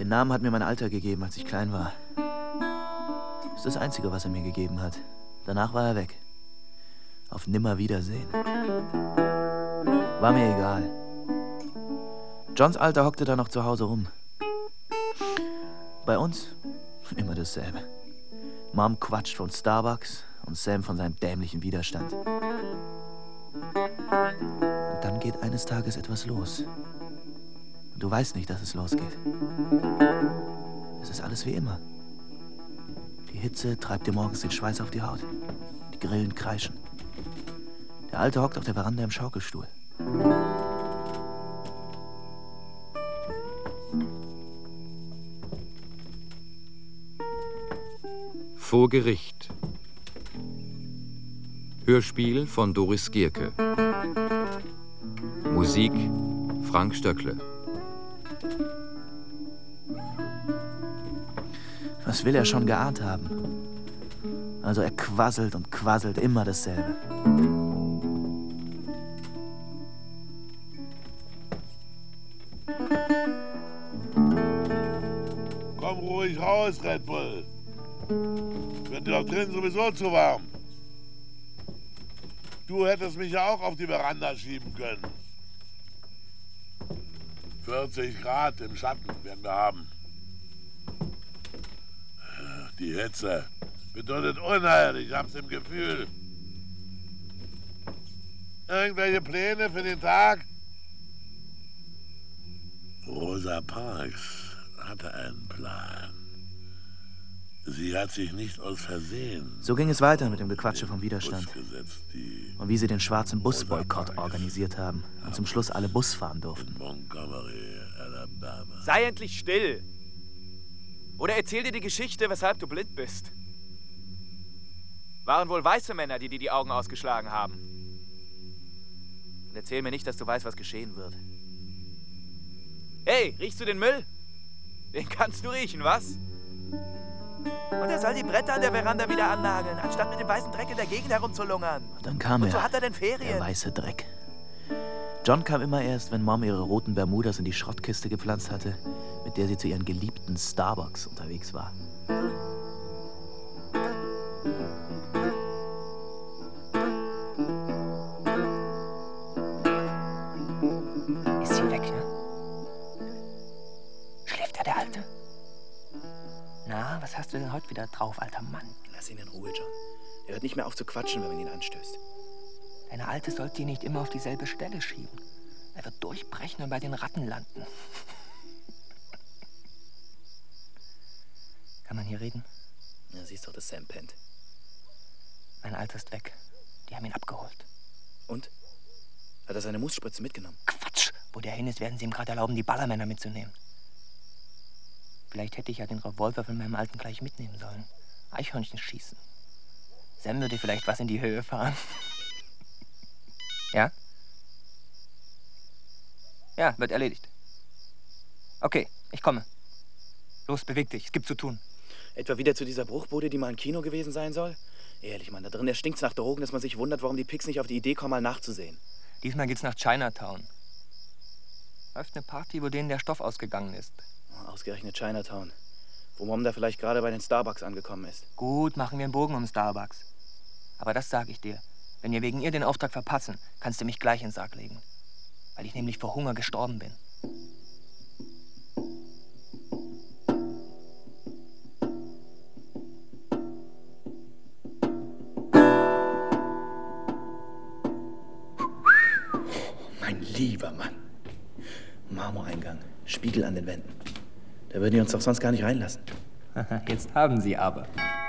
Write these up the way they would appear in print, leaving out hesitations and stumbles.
Den Namen hat mir mein Alter gegeben, als ich klein war. Das ist das Einzige, was er mir gegeben hat. Danach war er weg. Auf Nimmerwiedersehen. War mir egal. Johns Alter hockte da noch zu Hause rum. Bei uns immer dasselbe. Mom quatscht von Starbucks und Sam von seinem dämlichen Widerstand. Und dann geht eines Tages etwas los. Und du weißt nicht, dass es losgeht. Es ist alles wie immer. Die Hitze treibt dir morgens den Schweiß auf die Haut. Die Grillen kreischen. Der Alte hockt auf der Veranda im Schaukelstuhl. Vor Gericht. Hörspiel von Doris Gierke. Musik Frank Stöckle. Was will er schon geahnt haben? Also er quasselt und quasselt, immer dasselbe. Komm ruhig raus, Red Bull. Wird dir doch drin sowieso zu warm. Du hättest mich ja auch auf die Veranda schieben können. 40 Grad im Schatten werden wir haben. Die Hitze bedeutet Unheil, ich hab's im Gefühl. Irgendwelche Pläne für den Tag? Rosa Parks hatte einen Plan. Sie hat sich nicht aus Versehen... So ging es weiter mit dem Gequatsche vom Widerstand. Und wie sie den schwarzen Busboykott organisiert haben und zum Schluss alle Bus fahren durften. Sei endlich still! Oder erzähl dir die Geschichte, weshalb du blind bist. Waren wohl weiße Männer, die dir die Augen ausgeschlagen haben. Und erzähl mir nicht, dass du weißt, was geschehen wird. Hey, riechst du den Müll? Den kannst du riechen, was? Und er soll die Bretter an der Veranda wieder annageln, anstatt mit dem weißen Dreck in der Gegend herumzulungern. Dann kam Und so hat er denn der Ferien. weiße Dreck. John kam immer erst, wenn Mom ihre roten Bermudas in die Schrottkiste gepflanzt hatte, mit der sie zu ihren geliebten Starbucks unterwegs war. Ist sie weg, ja? Schläft ja der Alte? Na, was hast du denn heute wieder drauf, alter Mann? Lass ihn in Ruhe, John. Er hört nicht mehr auf zu quatschen, wenn man ihn anstößt. Deine Alte sollte ihn nicht immer auf dieselbe Stelle schieben. Er wird durchbrechen und bei den Ratten landen. Kann man hier reden? Ja, siehst doch, dass Sam pennt. Mein Alter ist weg. Die haben ihn abgeholt. Und? Hat er seine Moosspritze mitgenommen? Quatsch! Wo der hin ist, werden sie ihm gerade erlauben, die Ballermänner mitzunehmen. Vielleicht hätte ich ja den Revolver von meinem Alten gleich mitnehmen sollen. Eichhörnchen schießen. Sam würde vielleicht was in die Höhe fahren. Ja? Ja, wird erledigt. Okay, ich komme. Los, beweg dich, es gibt zu tun. Etwa wieder zu dieser Bruchbude, die mal ein Kino gewesen sein soll? Ehrlich, Mann, da drin stinkt's nach Drogen, dass man sich wundert, warum die Pigs nicht auf die Idee kommen, mal nachzusehen. Diesmal geht's nach Chinatown. Läuft eine Party, wo denen der Stoff ausgegangen ist. Ausgerechnet Chinatown. Wo Mom da vielleicht gerade bei den Starbucks angekommen ist. Gut, machen wir einen Bogen um Starbucks. Aber das sage ich dir. Wenn wir wegen ihr den Auftrag verpassen, kannst du mich gleich in den Sarg legen. Weil ich nämlich vor Hunger gestorben bin. Mein lieber Mann. Marmoreingang, Spiegel an den Wänden. Da würden die uns doch sonst gar nicht reinlassen. Jetzt haben sie aber.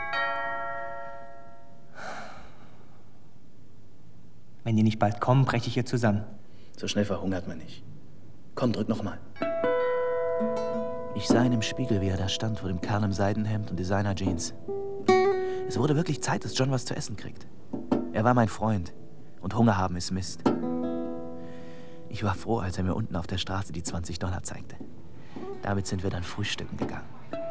Wenn die nicht bald kommen, breche ich hier zusammen. So schnell verhungert man nicht. Komm, drück noch mal. Ich sah ihn im Spiegel, wie er da stand, vor dem Kerl im Seidenhemd und Designer-Jeans. Es wurde wirklich Zeit, dass John was zu essen kriegt. Er war mein Freund. Und Hunger haben ist Mist. Ich war froh, als er mir unten auf der Straße die $20 zeigte. Damit sind wir dann frühstücken gegangen.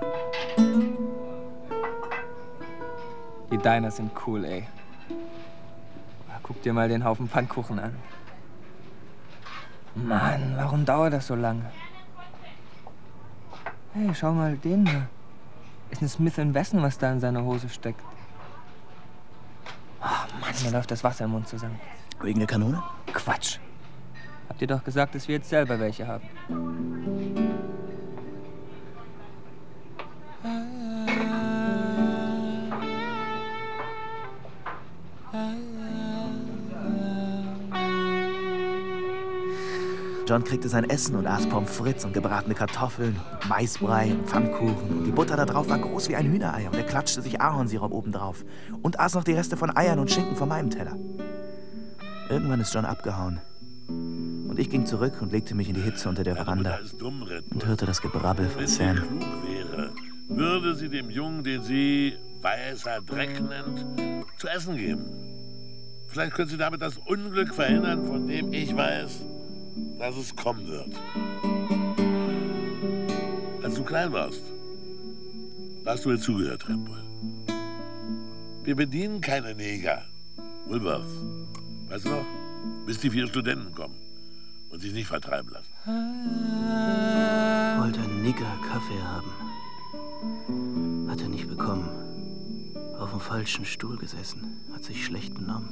Die Diners sind cool, ey. Guck dir mal den Haufen Pfannkuchen an. Mann, warum dauert das so lange? Hey, schau mal den da. Ist ein Smith & Wesson, was da in seiner Hose steckt. Oh Mann, mir läuft das Wasser im Mund zusammen. Wegen der Kanone? Quatsch. Habt ihr doch gesagt, dass wir jetzt selber welche haben. John kriegte sein Essen und aß Pommes frites und gebratene Kartoffeln, Maisbrei und Pfannkuchen. Und die Butter da drauf war groß wie ein Hühnerei und er klatschte sich Ahornsirup obendrauf und aß noch die Reste von Eiern und Schinken von meinem Teller. Irgendwann ist John abgehauen. Und ich ging zurück und legte mich in die Hitze unter der Veranda und hörte das Gebrabbel von Sam. Wenn sie klug wäre, würde sie dem Jungen, den sie weißer Dreck nennt, zu essen geben. Vielleicht könnte sie damit das Unglück verhindern, von dem ich weiß, dass es kommen wird. Als du klein warst, hast du mir zugehört, Red Bull. Wir bedienen keine Neger. Woolworth. Weißt du noch? Bis die 4 Studenten kommen und sich nicht vertreiben lassen. Wollte ein Nigger Kaffee haben. Hat er nicht bekommen. Auf dem falschen Stuhl gesessen. Hat sich schlecht benommen.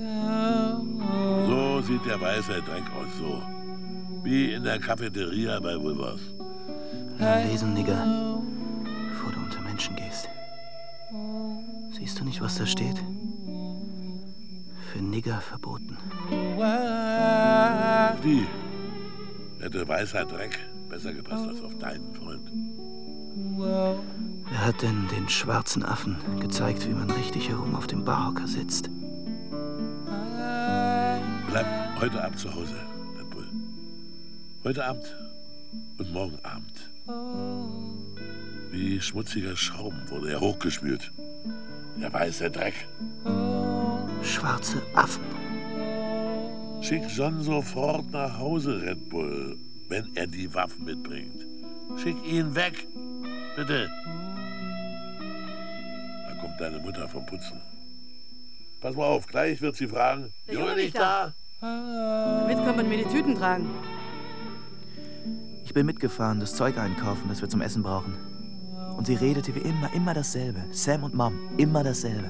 So sieht der weiße Dreck aus, so. Wie in der Cafeteria bei Woolworth. Lesen, Nigger, bevor du unter Menschen gehst. Siehst du nicht, was da steht? Für Nigger verboten. Die hätte weißer Dreck besser gepasst als auf deinen Freund. Wer hat denn den schwarzen Affen gezeigt, wie man richtig herum auf dem Barhocker sitzt? Bleib heute Abend zu Hause, Red Bull. Heute Abend und morgen Abend. Wie schmutziger Schaum wurde er hochgespült. Der weiße Dreck. Schwarze Affen. Schick John sofort nach Hause, Red Bull, wenn er die Waffen mitbringt. Schick ihn weg, bitte. Da kommt deine Mutter vom Putzen. Pass mal auf, gleich wird sie fragen, Der Junge nicht da. Damit kann man mir die Tüten tragen. Ich bin mitgefahren, das Zeug einkaufen, das wir zum Essen brauchen. Und sie redete wie immer dasselbe. Sam und Mom, immer dasselbe.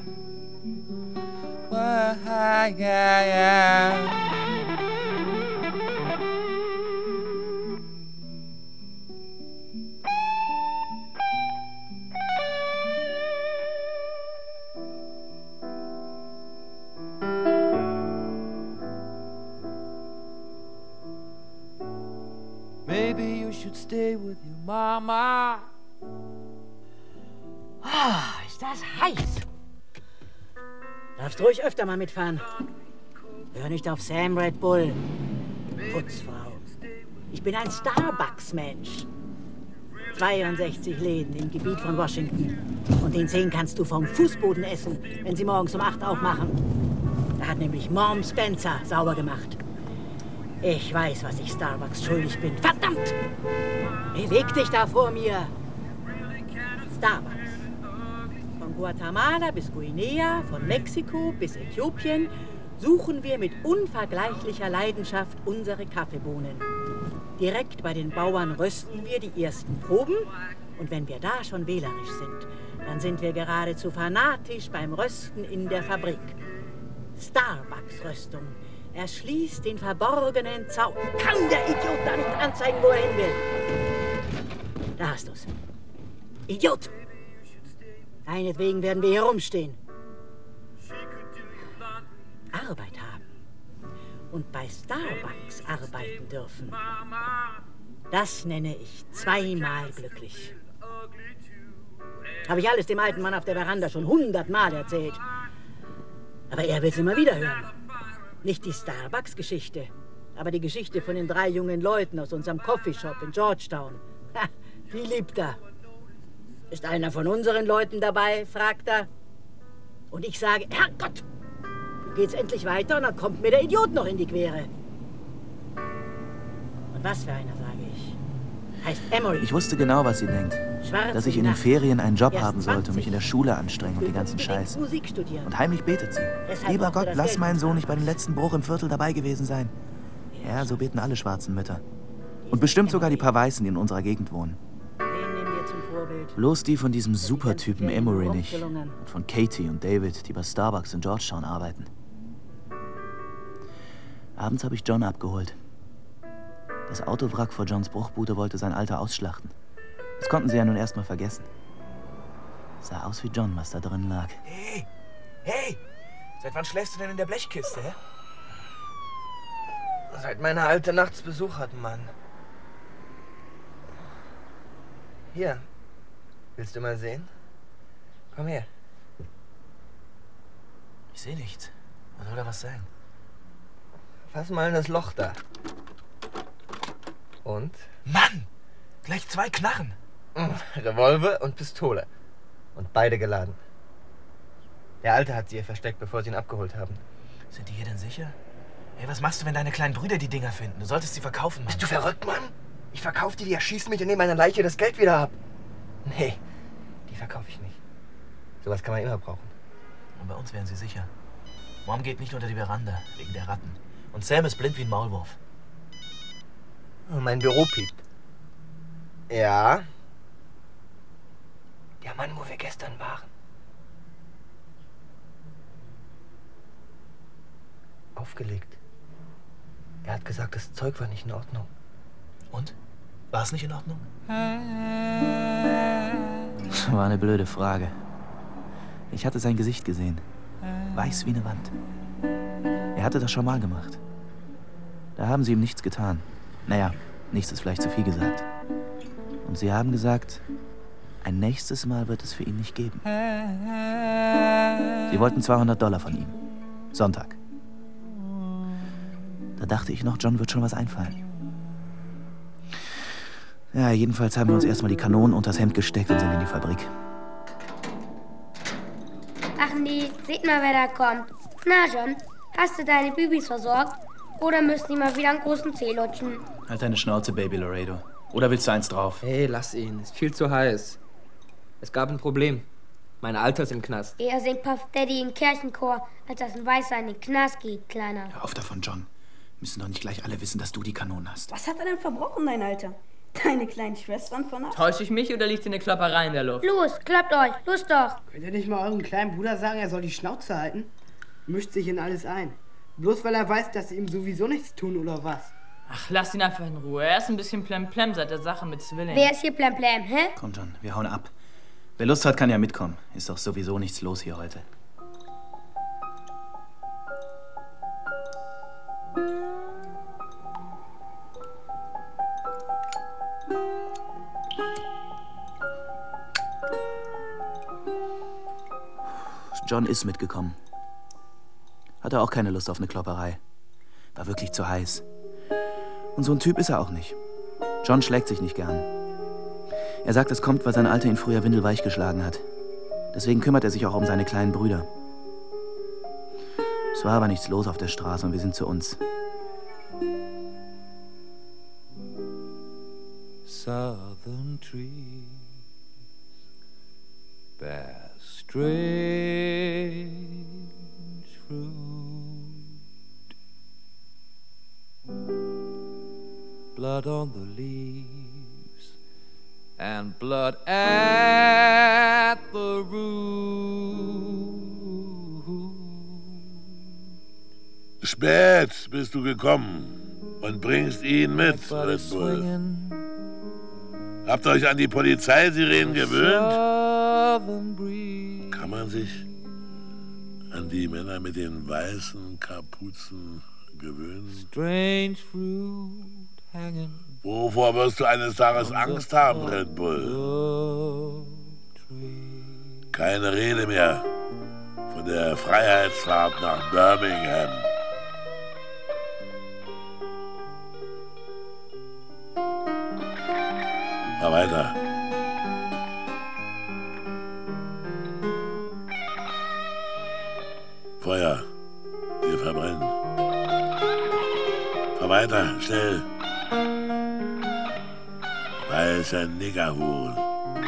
Maybe you should stay with your mama. Oh, ist das heiß. Darfst ruhig öfter mal mitfahren. Hör nicht auf Sam, Red Bull. Putzfrau. Ich bin ein Starbucks-Mensch. 62 Läden im Gebiet von Washington. Und den 10 kannst du vom Fußboden essen, wenn sie morgens um 8 aufmachen. Da hat nämlich Mom Spencer sauber gemacht. Ich weiß, was ich Starbucks schuldig bin. Verdammt! Beweg dich da vor mir! Starbucks. Von Guatemala bis Guinea, von Mexiko bis Äthiopien suchen wir mit unvergleichlicher Leidenschaft unsere Kaffeebohnen. Direkt bei den Bauern rösten wir die ersten Proben und wenn wir da schon wählerisch sind, dann sind wir geradezu fanatisch beim Rösten in der Fabrik. Starbucks-Röstung erschließt den verborgenen Zauber. Kann der Idiot da nicht anzeigen, wo er hin will? Da hast du's. Idiot! Deinetwegen werden wir hier rumstehen. Arbeit haben. Und bei Starbucks arbeiten dürfen. Das nenne ich zweimal glücklich. Habe ich alles dem alten Mann auf der Veranda schon 100-mal erzählt. Aber er will es immer wieder hören. Nicht die Starbucks-Geschichte, aber die Geschichte von den 3 jungen Leuten aus unserem Coffeeshop in Georgetown. Ha, die liebt er. Ist einer von unseren Leuten dabei, fragt er. Und ich sage, Herrgott, geht's endlich weiter und dann kommt mir der Idiot noch in die Quere. Und was für einer, sage ich. Heißt Emory. Ich wusste genau, was sie denkt. Schwarz Dass ich in den Ferien einen Job haben sollte und mich in der Schule anstrengen und die ganzen Scheiß. Musik studieren. Und heimlich betet sie. Deshalb Lieber braucht er Gott, das lass Geld. meinen Sohn nicht bei dem letzten Bruch im Viertel dabei gewesen sein. Ja, so beten alle schwarzen Mütter. Und bestimmt sogar die paar Weißen, die in unserer Gegend wohnen. Den nimm Vorbild. Bloß die von diesem Supertypen Emory nicht. Und von Katie und David, die bei Starbucks in Georgetown arbeiten. Abends habe ich John abgeholt. Das Autowrack vor Johns Bruchbude wollte sein Alter ausschlachten. Das konnten sie ja nun erstmal vergessen. Sah aus wie John, was da drin lag. Hey! Hey! Seit wann schläfst du denn in der Blechkiste, hä? Seit meine Alte nachts Besuch hat, Mann. Hier. Willst du mal sehen? Komm her. Ich sehe nichts. Was soll da was sein? Fass mal in das Loch da. Und? Mann! Gleich 2 Knarren. Revolver und Pistole. Und beide geladen. Der Alte hat sie hier versteckt, bevor sie ihn abgeholt haben. Sind die hier denn sicher? Hey, was machst du, wenn deine kleinen Brüder die Dinger finden? Du solltest sie verkaufen, Mann. Bist du verrückt, Mann? Ich verkaufe die erschießen mich und nehme meiner Leiche das Geld wieder ab. Nee, die verkaufe ich nicht. Sowas kann man immer brauchen. Und bei uns wären sie sicher. Mom geht nicht unter die Veranda, wegen der Ratten. Und Sam ist blind wie ein Maulwurf. Und mein Büro piept. Ja. Der Mann, wo wir gestern waren. Aufgelegt. Er hat gesagt, das Zeug war nicht in Ordnung. Und? War es nicht in Ordnung? Das war eine blöde Frage. Ich hatte sein Gesicht gesehen. Weiß wie eine Wand. Er hatte das schon mal gemacht. Da haben sie ihm nichts getan. Naja, nichts ist vielleicht zu viel gesagt. Und sie haben gesagt, ein nächstes Mal wird es für ihn nicht geben. Sie wollten $200 von ihm. Sonntag. Da dachte ich noch, John wird schon was einfallen. Ja, jedenfalls haben wir uns erstmal die Kanonen unters Hemd gesteckt und sind in die Fabrik. Ach nee, seht mal, wer da kommt. Na John, hast du deine Babys versorgt? Oder müssen die mal wieder einen großen Zeh lutschen? Halt deine Schnauze, Baby Laredo. Oder willst du eins drauf? Hey, lass ihn. Ist viel zu heiß. Es gab ein Problem. Meine Alte ist im Knast. Eher singt Puff Daddy im Kirchenchor, als dass ein Weißer in den Knast geht, Kleiner. Hör auf davon, John. Müssen doch nicht gleich alle wissen, dass du die Kanonen hast. Was hat er denn verbrochen, dein Alter? Deine kleinen Schwestern von ab? Täusche ich mich oder liegt eine Klapperei in der Luft? Los, klappt euch, los doch. Könnt ihr nicht mal eurem kleinen Bruder sagen, er soll die Schnauze halten? Mischt sich in alles ein. Bloß weil er weiß, dass sie ihm sowieso nichts tun, oder was? Ach, lass ihn einfach in Ruhe. Er ist ein bisschen plemplem seit der Sache mit Zwillingen. Wer ist hier plemplem, hä? Komm, John, wir hauen ab. Wer Lust hat, kann ja mitkommen. Ist doch sowieso nichts los hier heute. John ist mitgekommen. Hatte auch keine Lust auf eine Klopperei. War wirklich zu heiß. Und so ein Typ ist er auch nicht. John schlägt sich nicht gern. Er sagt, es kommt, weil sein Alter ihn früher windelweich geschlagen hat. Deswegen kümmert er sich auch um seine kleinen Brüder. Es war aber nichts los auf der Straße und wir sind zu uns. Southern trees bear strange fruit. Blood on the leaves and blood at the root. Spät bist du gekommen und bringst ihn mit, Red Bull. Habt ihr euch an die Polizeisirenen gewöhnt? Kann man sich an die Männer mit den weißen Kapuzen gewöhnen? Strange fruit hanging. Wovor wirst du eines Tages Angst haben, Red Bull? Keine Rede mehr von der Freiheitsfahrt nach Birmingham. Mal weiter. Feuer. Wir verbrennen. Fahr weiter, schnell. Weißer Niggerhuhn.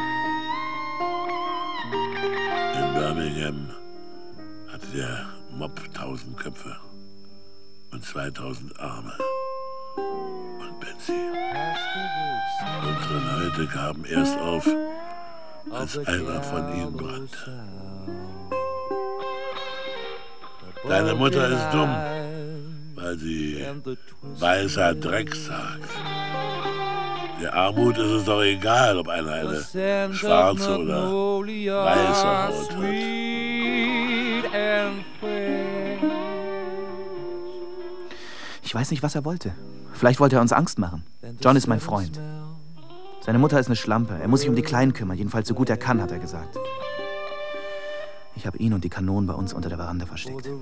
In Birmingham hatte der Mob 1000 Köpfe und 2000 Arme. Und Betsy. Unsere Leute gaben erst auf, als einer von ihnen brannte. Deine Mutter ist dumm, weil sie weißer Dreck sagt. Der Armut ist es doch egal, ob einer eine schwarze oder weiße Haut hat. Ich weiß nicht, was er wollte. Vielleicht wollte er uns Angst machen. John ist mein Freund. Seine Mutter ist eine Schlampe. Er muss sich um die Kleinen kümmern, jedenfalls so gut er kann, hat er gesagt. Ich habe ihn und die Kanonen bei uns unter der Veranda versteckt. Sag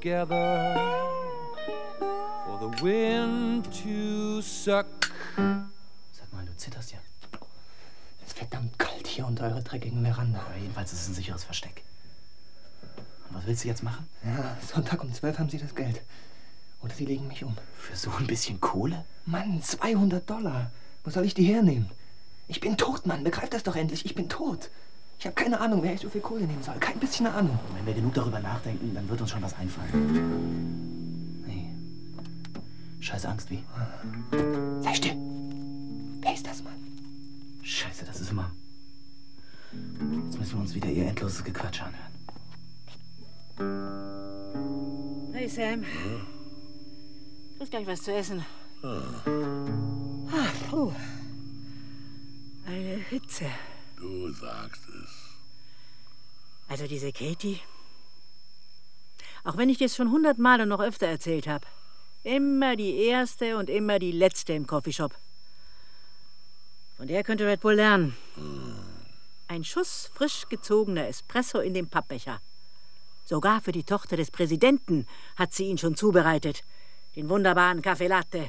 mal, du zitterst ja. Es ist verdammt kalt hier unter eurer dreckigen Veranda. Aber jedenfalls ist es ein sicheres Versteck. Und was willst du jetzt machen? Ja, Sonntag um 12 haben sie das Geld. Oder sie legen mich um. Für so ein bisschen Kohle? Mann, $200. Wo soll ich die hernehmen? Ich bin tot, Mann. Begreif das doch endlich. Ich bin tot. Ich habe keine Ahnung, wer ich so viel Kohle nehmen soll. Kein bisschen Ahnung. Wenn wir genug darüber nachdenken, dann wird uns schon was einfallen. Nee. Scheiß Angst, wie? Sei still. Wer ist das, Mann? Scheiße, das ist immer... Jetzt müssen wir uns wieder ihr endloses Gequatsch anhören. Hey, Sam. Du kriegst gleich was zu essen. Puh. Eine Hitze. Du sagst es. Also diese Katie, auch wenn ich dir es schon 100-mal und noch öfter erzählt habe, immer die erste und immer die letzte im Coffeeshop. Von der könnte Red Bull lernen. Ein Schuss frisch gezogener Espresso in dem Pappbecher. Sogar für die Tochter des Präsidenten hat sie ihn schon zubereitet. Den wunderbaren Kaffee Latte.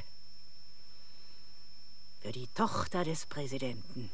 Für die Tochter des Präsidenten.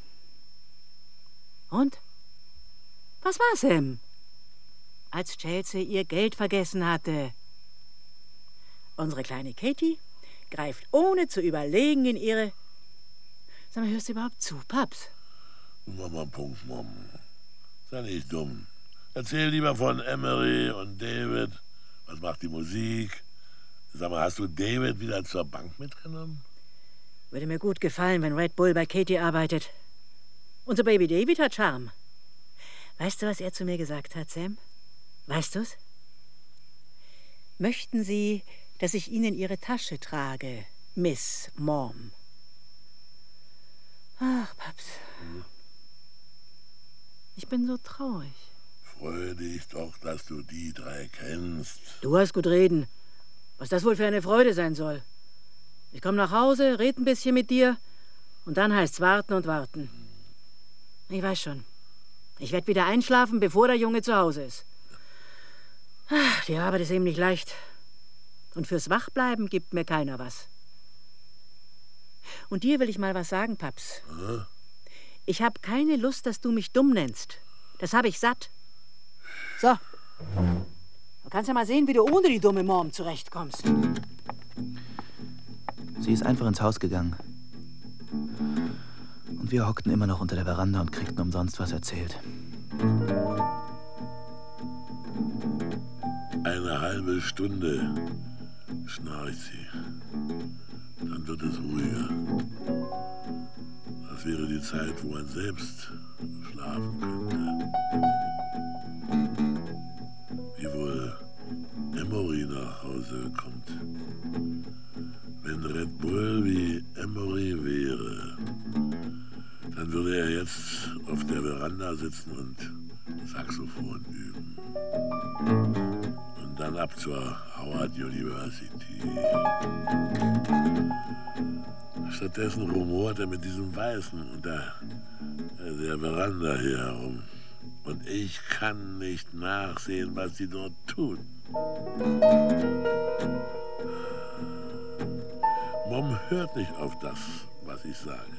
Und? Was war Sam? Als Chelsea ihr Geld vergessen hatte. Unsere kleine Katie greift ohne zu überlegen in ihre... Sag mal, hörst du überhaupt zu, Paps? Mama, Punkt, Mom. Sei nicht dumm. Erzähl lieber von Emery und David. Was macht die Musik? Sag mal, hast du David wieder zur Bank mitgenommen? Würde mir gut gefallen, wenn Red Bull bei Katie arbeitet. Unser Baby David hat Charme. Weißt du, was er zu mir gesagt hat, Sam? Weißt du's? Möchten Sie, dass ich Ihnen Ihre Tasche trage, Miss Mom? Ach, Paps. Ich bin so traurig. Freue dich doch, dass du die drei kennst. Du hast gut reden. Was das wohl für eine Freude sein soll. Ich komme nach Hause, rede ein bisschen mit dir und dann heißt's warten und warten. Ich weiß schon. Ich werde wieder einschlafen, bevor der Junge zu Hause ist. Die Arbeit ist eben nicht leicht. Und fürs Wachbleiben gibt mir keiner was. Und dir will ich mal was sagen, Paps. Ich habe keine Lust, dass du mich dumm nennst. Das habe ich satt. So. Du kannst ja mal sehen, wie du ohne die dumme Mom zurechtkommst. Sie ist einfach ins Haus gegangen. Und wir hockten immer noch unter der Veranda und kriegten umsonst was erzählt. Eine halbe Stunde schnarcht sie. Dann wird es ruhiger. Das wäre die Zeit, wo man selbst schlafen könnte. Wie wohl Emory nach Hause kommt. Wenn Red Bull wie Emory wäre, dann würde er jetzt auf der Veranda sitzen und Saxophon üben. Und dann ab zur Howard University. Stattdessen rumort er mit diesem Weißen unter der Veranda hier herum. Und ich kann nicht nachsehen, was sie dort tun. Mom hört nicht auf das, was ich sage.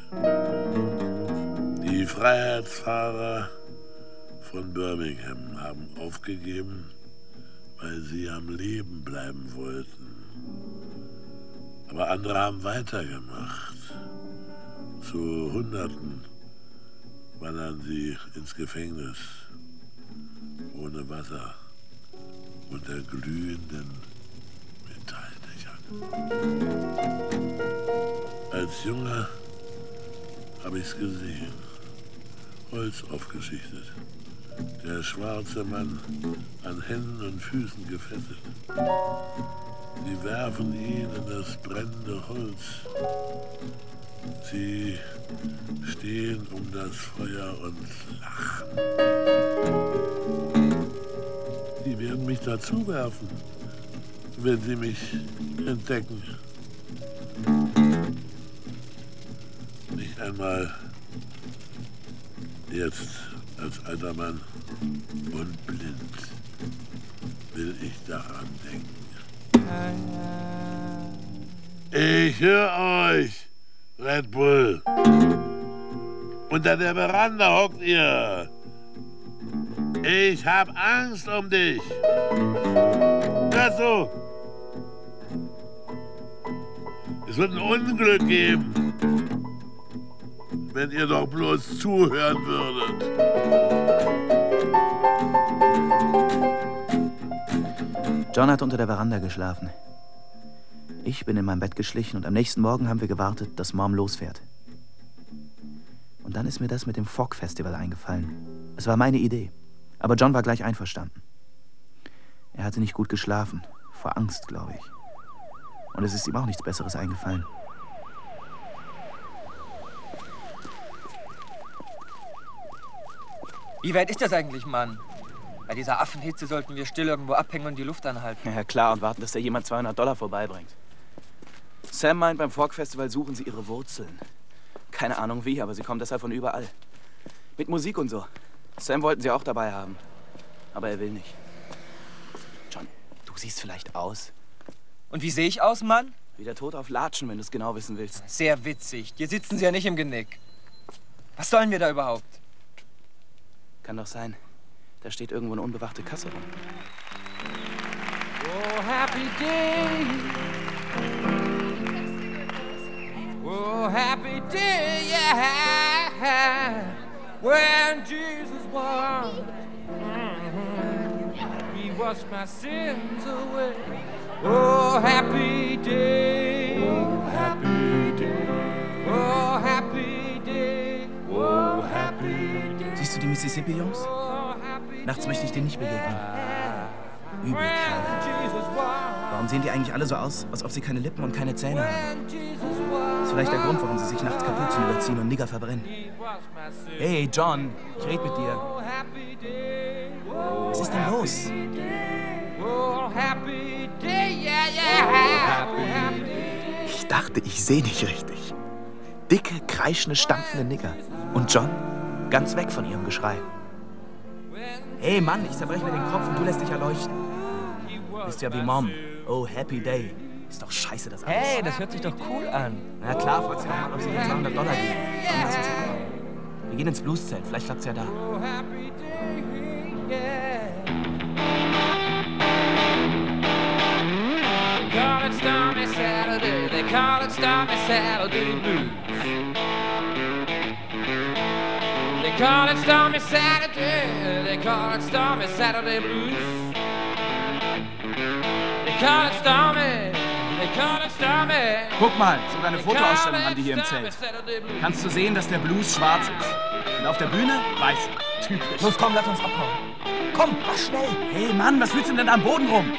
Die Freiheitsfahrer von Birmingham haben aufgegeben, weil sie am Leben bleiben wollten. Aber andere haben weitergemacht. Zu Hunderten wandern sie ins Gefängnis, ohne Wasser, unter glühenden Metalldächern. Als Junge habe ich's gesehen. Holz aufgeschichtet. Der schwarze Mann an Händen und Füßen gefesselt. Sie werfen ihn in das brennende Holz. Sie stehen um das Feuer und lachen. Sie werden mich dazu werfen, wenn sie mich entdecken. Nicht einmal jetzt als alter Mann und blind will ich daran denken. Ich höre euch, Red Bull. Unter der Veranda hockt ihr. Ich hab Angst um dich. Hör so. Es wird ein Unglück geben, wenn ihr doch bloß zuhören würdet. John hat unter der Veranda geschlafen. Ich bin in mein Bett geschlichen und am nächsten Morgen haben wir gewartet, dass Mom losfährt. Und dann ist mir das mit dem Fog Festival eingefallen. Es war meine Idee, aber John war gleich einverstanden. Er hatte nicht gut geschlafen, vor Angst, glaube ich. Und es ist ihm auch nichts Besseres eingefallen. Wie weit ist das eigentlich, Mann? Bei dieser Affenhitze sollten wir still irgendwo abhängen und die Luft anhalten. Ja, klar, und warten, dass da jemand $200 vorbeibringt. Sam meint, beim Folk Festival suchen sie ihre Wurzeln. Keine Ahnung wie, aber sie kommen deshalb von überall. Mit Musik und so. Sam wollten sie auch dabei haben. Aber er will nicht. John, du siehst vielleicht aus. Und wie sehe ich aus, Mann? Wie der Tod auf Latschen, wenn du es genau wissen willst. Sehr witzig. Dir sitzen sie ja nicht im Genick. Was sollen wir da überhaupt? Kann doch sein. Da steht irgendwo eine unbewachte Kasse rum. Oh, happy day. Oh, happy day, yeah. When Jesus was, he washed my sins away. Oh, happy day. Oh, happy day. Oh, happy day. Oh, happy day. Siehst du die Mississippi-Jungs? Nachts möchte ich denen nicht begegnen. Übel Kerle. Warum sehen die eigentlich alle so aus, als ob sie keine Lippen und keine Zähne haben? Das ist vielleicht der Grund, warum sie sich nachts Kapuzen überziehen und Nigger verbrennen. Hey, John, ich rede mit dir. Was ist denn los? Ich dachte, ich sehe nicht richtig. Dicke, kreischende, stampfende Nigger. Und John ganz weg von ihrem Geschrei. Hey Mann, ich zerbreche mir den Kopf und du lässt dich erleuchten. Bist ja wie Mom. Oh, happy day. Ist doch scheiße, das alles. Hey, das hört sich doch cool an. Na klar, frag sie doch mal, ob sie mir $200 geben. Komm, lass uns hinkommen. Wir gehen ins Blueszelt, vielleicht klappt's ja da. They call it Stormy Saturday, they call it Stormy Saturday blues. They call it Stormy Saturday, they call it Stormy Saturday blues. They call it Stormy, they call it Stormy. Guck mal, sogar eine Fotoausstellung haben die hier im Zelt. Kannst du sehen, dass der Blues schwarz ist. Und auf der Bühne weiß. Typisch. Los, komm, lass uns abhauen. Komm, mach schnell. Hey Mann, was willst du denn da am Boden rum?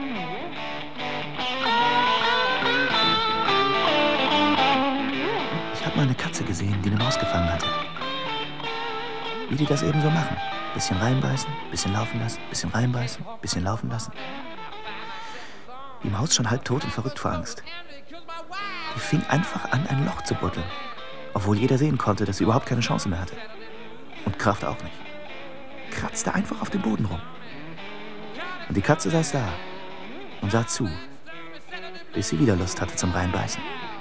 Ich habe mal eine Katze gesehen, die eine Maus gefangen hatte. Wie die das eben so machen. Bisschen reinbeißen, bisschen laufen lassen, bisschen reinbeißen, bisschen laufen lassen. Die Maus schon halb tot und verrückt vor Angst. Die fing einfach an, ein Loch zu buddeln. Obwohl jeder sehen konnte, dass sie überhaupt keine Chance mehr hatte. Und Kraft auch nicht. Kratzte einfach auf dem Boden rum. Und die Katze saß da und sah zu, bis sie wieder Lust hatte zum Reinbeißen.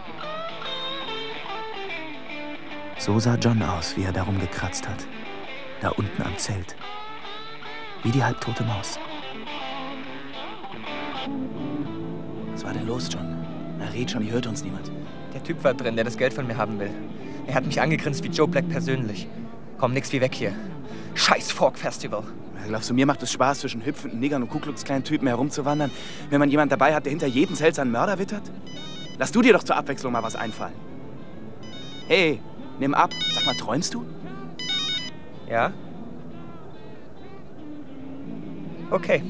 So sah John aus, wie er darum gekratzt hat. Da unten am Zelt. Wie die halbtote Maus. Was war denn los, John? Na, red schon, hier hört uns niemand. Der Typ war drin, der das Geld von mir haben will. Er hat mich angegrinst wie Joe Black persönlich. Komm, nix wie weg hier. Scheiß Folk Festival. Ja, glaubst du, mir macht es Spaß, zwischen hüpfenden Niggern und Ku Klux Klan Typen herumzuwandern, wenn man jemand dabei hat, der hinter jedem Zelt seinen Mörder wittert? Lass du dir doch zur Abwechslung mal was einfallen. Hey, nimm ab. Sag mal, träumst du? Ja? Okay.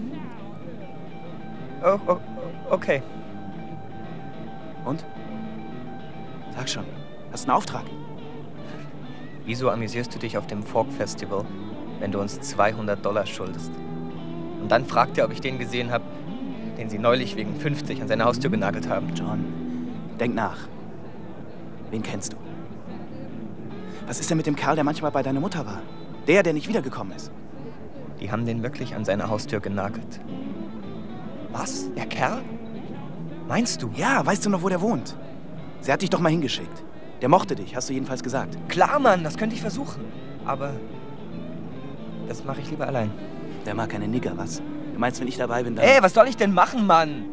Oh, okay. Und? Sag schon, hast einen Auftrag? Wieso amüsierst du dich auf dem Folk Festival, wenn du uns $200 schuldest? Und dann fragt er, ob ich den gesehen habe, den sie neulich wegen 50 an seine Haustür genagelt haben. John, denk nach. Wen kennst du? Was ist denn mit dem Kerl, der manchmal bei deiner Mutter war? Der nicht wiedergekommen ist. Die haben den wirklich an seine Haustür genagelt. Was? Der Kerl? Meinst du? Ja, weißt du noch, wo der wohnt? Sie hat dich doch mal hingeschickt. Der mochte dich, hast du jedenfalls gesagt. Klar, Mann, das könnte ich versuchen. Aber das mache ich lieber allein. Der mag keine Nigger, was? Du meinst, wenn ich dabei bin, dann... Ey, was soll ich denn machen, Mann?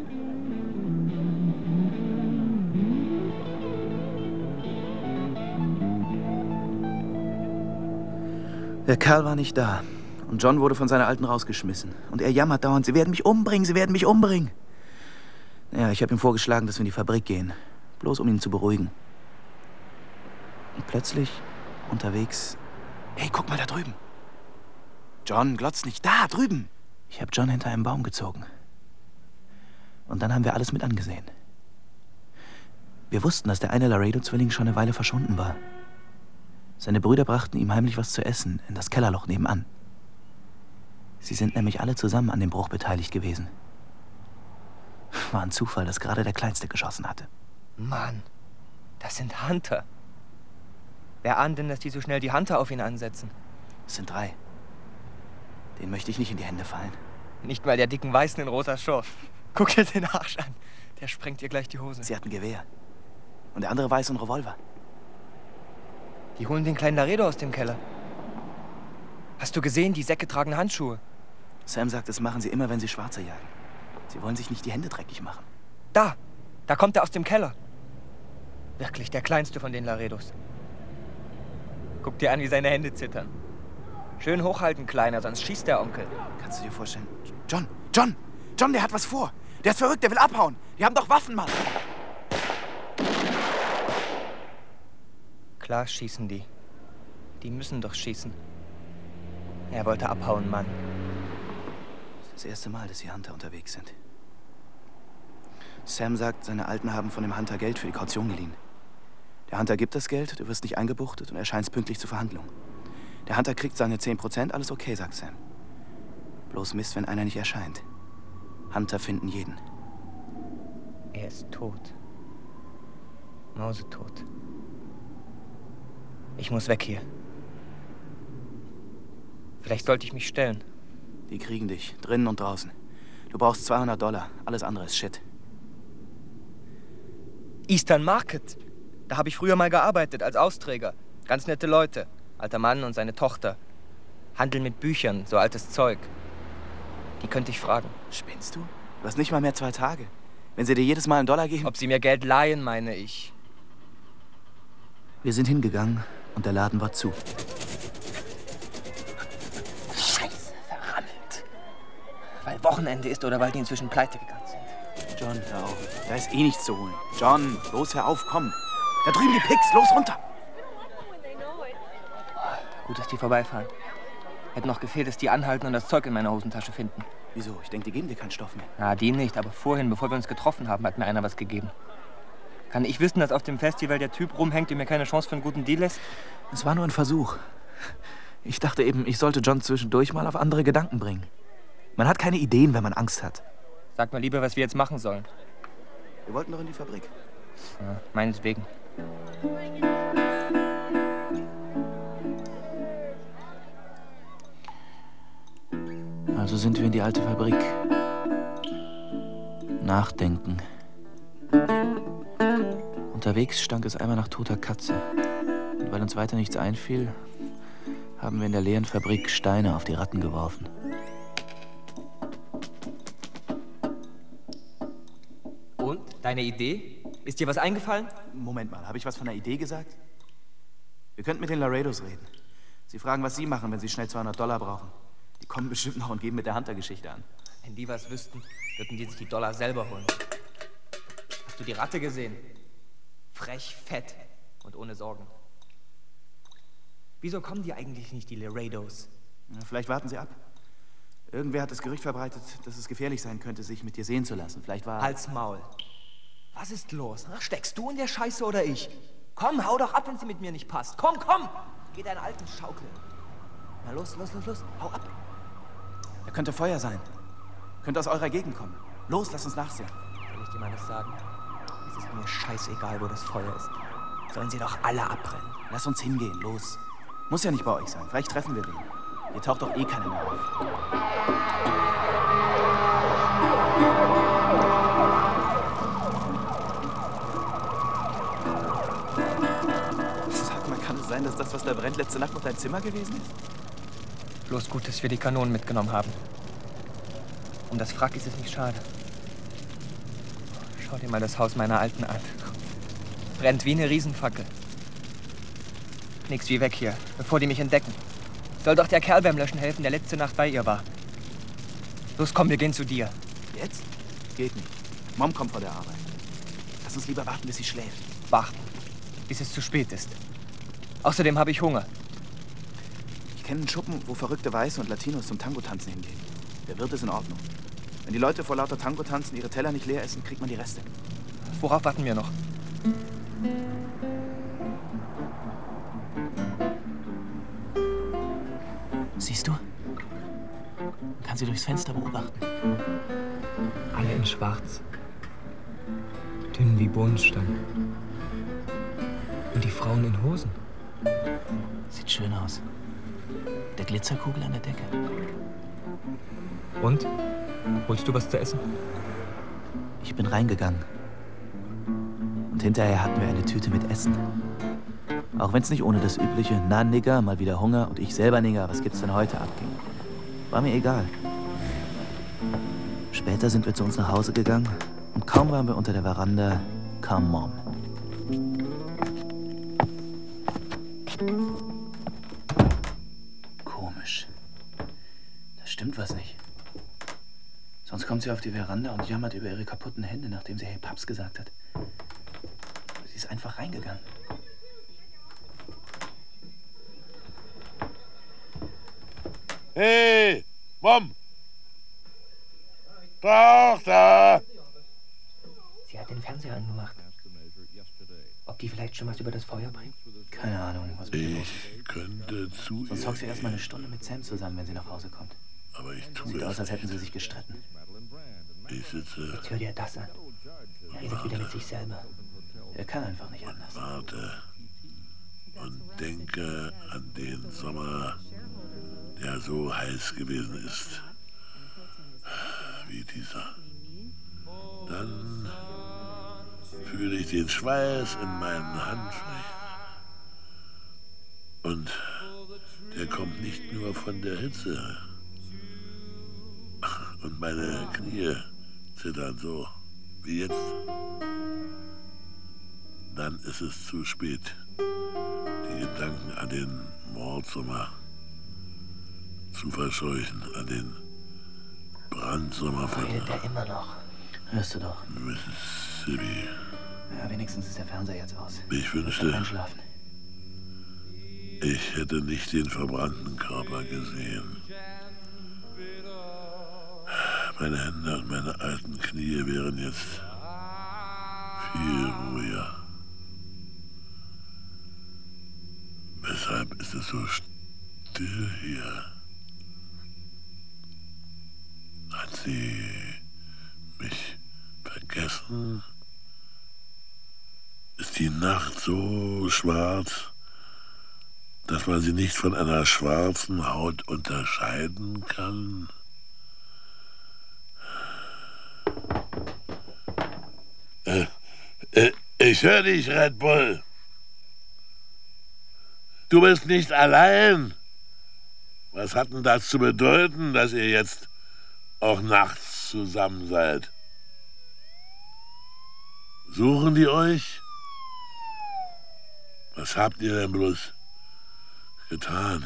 Der Kerl war nicht da. Und John wurde von seiner Alten rausgeschmissen. Und er jammert dauernd, sie werden mich umbringen, sie werden mich umbringen. Naja, ich habe ihm vorgeschlagen, dass wir in die Fabrik gehen. Bloß um ihn zu beruhigen. Und plötzlich, unterwegs... Hey, guck mal da drüben. John, glotz nicht. Da, drüben. Ich habe John hinter einem Baum gezogen. Und dann haben wir alles mit angesehen. Wir wussten, dass der eine Laredo-Zwilling schon eine Weile verschwunden war. Seine Brüder brachten ihm heimlich was zu essen in das Kellerloch nebenan. Sie sind nämlich alle zusammen an dem Bruch beteiligt gewesen. War ein Zufall, dass gerade der Kleinste geschossen hatte. Mann, das sind Hunter. Wer ahnt denn, dass die so schnell die Hunter auf ihn ansetzen? Es sind 3. Den möchte ich nicht in die Hände fallen. Nicht mal der dicken Weißen in rosa Shorts. Guck dir den Arsch an. Der sprengt ihr gleich die Hose. Sie hat ein Gewehr. Und der andere weiß einen Revolver. Die holen den kleinen Laredo aus dem Keller. Hast du gesehen, die Säcke tragen Handschuhe? Sam sagt, das machen sie immer, wenn sie Schwarze jagen. Sie wollen sich nicht die Hände dreckig machen. Da kommt er aus dem Keller. Wirklich der kleinste von den Laredos. Guck dir an, wie seine Hände zittern. Schön hochhalten, Kleiner, sonst schießt der Onkel. Kannst du dir vorstellen? John, der hat was vor. Der ist verrückt, der will abhauen. Die haben doch Waffen, Mann. Klar schießen die. Die müssen doch schießen. Er wollte abhauen, Mann. Das ist das erste Mal, dass die Hunter unterwegs sind. Sam sagt, seine Alten haben von dem Hunter Geld für die Kaution geliehen. Der Hunter gibt das Geld, du wirst nicht eingebuchtet und erscheinst pünktlich zur Verhandlung. Der Hunter kriegt seine 10%, alles okay, sagt Sam. Bloß Mist, wenn einer nicht erscheint. Hunter finden jeden. Er ist tot. Mausetot. Ich muss weg hier. Vielleicht sollte ich mich stellen. Die kriegen dich, drinnen und draußen. Du brauchst $200, alles andere ist Shit. Eastern Market. Da habe ich früher mal gearbeitet, als Austräger. Ganz nette Leute. Alter Mann und seine Tochter. Handel mit Büchern, so altes Zeug. Die könnte ich fragen. Spinnst du? Du hast nicht mal mehr 2 Tage. Wenn sie dir jedes Mal $1 geben... Ob sie mir Geld leihen, meine ich. Wir sind hingegangen und der Laden war zu. Scheiße, verrammelt. Weil Wochenende ist oder weil die inzwischen pleite gegangen sind. John, hör auf. Da ist eh nichts zu holen. John, los, hör auf, komm. Da drüben die Picks, los, runter. Gut, dass die vorbeifahren. Hätte noch gefehlt, dass die anhalten und das Zeug in meiner Hosentasche finden. Wieso? Ich denke, die geben dir keinen Stoff mehr. Na, die nicht, aber vorhin, bevor wir uns getroffen haben, hat mir einer was gegeben. Kann ich wissen, dass auf dem Festival der Typ rumhängt und mir keine Chance für einen guten Deal lässt? Es war nur ein Versuch. Ich dachte eben, ich sollte John zwischendurch mal auf andere Gedanken bringen. Man hat keine Ideen, wenn man Angst hat. Sag mal lieber, was wir jetzt machen sollen. Wir wollten doch in die Fabrik. Ja, meinetwegen. Also sind wir in die alte Fabrik. Nachdenken. Unterwegs stank es einmal nach toter Katze. Und weil uns weiter nichts einfiel, haben wir in der leeren Fabrik Steine auf die Ratten geworfen. Und? Deine Idee? Ist dir was eingefallen? Moment mal, habe ich was von einer Idee gesagt? Wir könnten mit den Laredos reden. Sie fragen, was sie machen, wenn sie schnell $200 brauchen. Die kommen bestimmt noch und geben mit der Hunter-Geschichte an. Wenn die was wüssten, würden die sich die Dollar selber holen. Hast du die Ratte gesehen? Frech, fett und ohne Sorgen. Wieso kommen die eigentlich nicht, die Laredos? Ja, vielleicht warten sie ab. Irgendwer hat das Gerücht verbreitet, dass es gefährlich sein könnte, sich mit dir sehen zu lassen. Vielleicht war... Halt's Maul. Was ist los? Na, steckst du in der Scheiße oder ich? Komm, hau doch ab, wenn sie mit mir nicht passt. Komm, komm! Geh deinen alten Schaukeln. Na los, los, los, los. Hau ab. Da könnte Feuer sein. Könnte aus eurer Gegend kommen. Los, lass uns nachsehen. Soll ich dir mal was sagen? Es ist mir scheißegal, wo das Feuer ist. Sollen sie doch alle abbrennen. Lass uns hingehen, los. Muss ja nicht bei euch sein. Vielleicht treffen wir wen. Hier taucht doch eh keiner mehr auf. Sag mal, kann es sein, dass das, was da brennt, letzte Nacht noch dein Zimmer gewesen ist? Bloß gut, dass wir die Kanonen mitgenommen haben. Um das Wrack ist es nicht schade. Schau dir mal das Haus meiner Alten an. Brennt wie eine Riesenfackel. Nix wie weg hier, bevor die mich entdecken. Soll doch der Kerl beim Löschen helfen, der letzte Nacht bei ihr war. Los, komm, wir gehen zu dir. Jetzt? Geht nicht. Mom kommt von der Arbeit. Lass uns lieber warten, bis sie schläft. Warten, bis es zu spät ist. Außerdem habe ich Hunger. Ich kenne einen Schuppen, wo verrückte Weiße und Latinos zum Tango-Tanzen hingehen. Der Wirt ist in Ordnung. Wenn die Leute vor lauter Tango-Tanzen ihre Teller nicht leer essen, kriegt man die Reste. Worauf warten wir noch? Siehst du? Man kann sie durchs Fenster beobachten. Alle in Schwarz. Dünn wie Bohnenstangen. Und die Frauen in Hosen. Sieht schön aus. Der Glitzerkugel an der Decke. Und? Holst du was zu essen? Ich bin reingegangen. Und hinterher hatten wir eine Tüte mit Essen. Auch wenn es nicht ohne das übliche Na Nigger, mal wieder Hunger und ich selber Nigger, was gibt's denn heute abging. War mir egal. Später sind wir zu uns nach Hause gegangen und kaum waren wir unter der Veranda, kam Mom. Komisch. Da stimmt was nicht. Sonst kommt sie auf die Veranda und jammert über ihre kaputten Hände, nachdem sie Hey Paps gesagt hat. Sie ist einfach reingegangen. Hey, Mom! Tochter! Sie hat den Fernseher angemacht. Ob die vielleicht schon was über das Feuer bringt? Keine Ahnung, was mit ihr los ist. Ich könnte zu Sonst ihr hockt sie erst mal eine Stunde mit Sam zusammen, wenn sie nach Hause kommt. Aber ich tue Sieht es aus, als hätten nicht. sie sich gestritten. Ich sitze Jetzt hör dir das an. Er redet wieder mit sich selber. Er kann einfach nicht anders. warte und denke an den Sommer, der so heiß gewesen ist wie dieser. Dann fühle ich den Schweiß in meinen Handflächen. Und der kommt nicht nur von der Hitze. Und meine Knie zittern so wie jetzt. Dann ist es zu spät, die Gedanken an den Mordsommer zu verscheuchen, an den Brandsommer von Redet er immer noch? Hörst du doch. Mississippi. Ja, wenigstens ist der Fernseher jetzt aus. Ich Wird wünschte, einschlafen. ich hätte nicht den verbrannten Körper gesehen. Meine Hände und meine alten Knie wären jetzt viel ruhiger. Weshalb ist es so still hier? Hat sie mich vergessen? Ist die Nacht so schwarz, dass man sie nicht von einer schwarzen Haut unterscheiden kann? Ich höre dich, Red Bull. Du bist nicht allein. Was hat denn das zu bedeuten, dass ihr jetzt auch nachts zusammen seid? Suchen die euch? Was habt ihr denn bloß getan?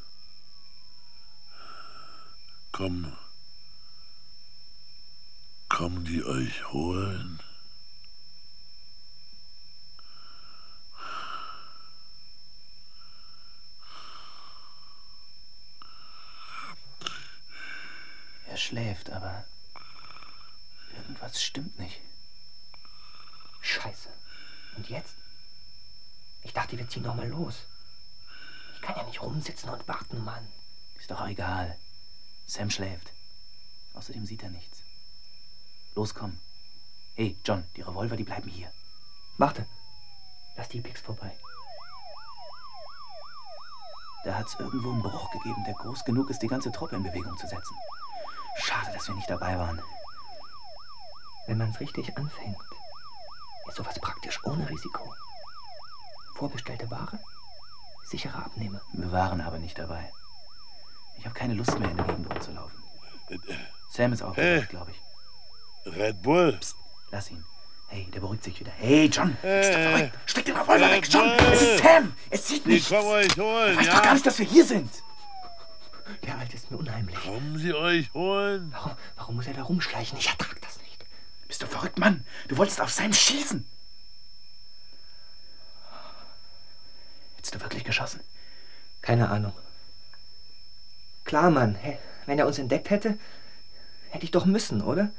Kommen die euch holen? Er schläft, aber irgendwas stimmt nicht. Scheiße. Und jetzt? Ich dachte, wir ziehen doch mal los. Ich kann ja nicht rumsitzen und warten, Mann. Ist doch egal. Sam schläft. Außerdem sieht er nichts. Los, komm. Hey, John, die Revolver, die bleiben hier. Warte. Lass die Picks vorbei. Da hat's irgendwo einen Bruch gegeben, der groß genug ist, die ganze Truppe in Bewegung zu setzen. Schade, dass wir nicht dabei waren. Wenn man's richtig anfängt, ist sowas praktisch ohne Risiko. Vorbestellte Ware, sichere Abnehmer. Wir waren aber nicht dabei. Ich habe keine Lust mehr, in der Gegend rumzulaufen. Sam ist auch bereit, glaube ich. Red Bull. Psst, lass ihn. Hey, der beruhigt sich wieder. Hey, John, bist du verrückt? Steck den Revolver weg, John! Es ist Sam! Es sieht nichts! Die kommen euch holen, Weißt doch gar nicht, dass wir hier sind! Der Alte ist mir unheimlich. Kommen sie euch holen? Warum muss er da rumschleichen? Ich ertrag das nicht. Bist du verrückt, Mann? Du wolltest auf Sam schießen! Hättest du wirklich geschossen? Keine Ahnung. Klar, Mann. Wenn er uns entdeckt hätte, hätte ich doch müssen, oder?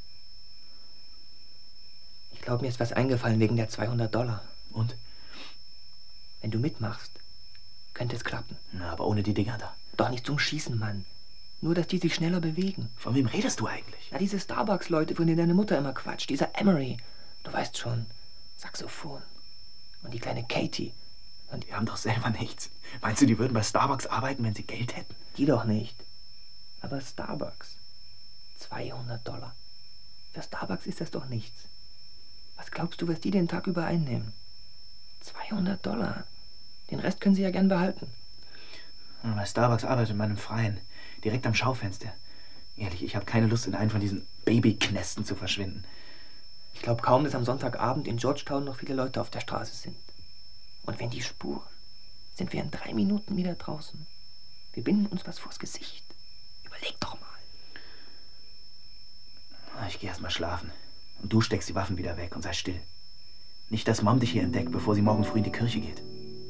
Ich glaube, mir ist was eingefallen wegen der $200. Und? Wenn du mitmachst, könnte es klappen. Na, aber ohne die Dinger da. Doch nicht zum Schießen, Mann. Nur, dass die sich schneller bewegen. Von wem redest du eigentlich? Na, diese Starbucks-Leute, von denen deine Mutter immer quatscht. Dieser Emery. Du weißt schon. Saxophon. Und die kleine Katie. Und die haben doch selber nichts. Meinst du, die würden bei Starbucks arbeiten, wenn sie Geld hätten? Die doch nicht. Aber Starbucks. $200. Für Starbucks ist das doch nichts. Was glaubst du, was die den Tag über einnehmen? $200. Den Rest können sie ja gern behalten. Und bei Starbucks arbeitet man im Freien. Direkt am Schaufenster. Ehrlich, ich habe keine Lust, in einen von diesen Babyknästen zu verschwinden. Ich glaube kaum, dass am Sonntagabend in Georgetown noch viele Leute auf der Straße sind. Und wenn die spuren, sind wir in 3 Minuten wieder draußen. Wir binden uns was vors Gesicht. Überleg doch mal. Ich gehe erst mal schlafen. Und du steckst die Waffen wieder weg und sei still. Nicht, dass Mom dich hier entdeckt, bevor sie morgen früh in die Kirche geht.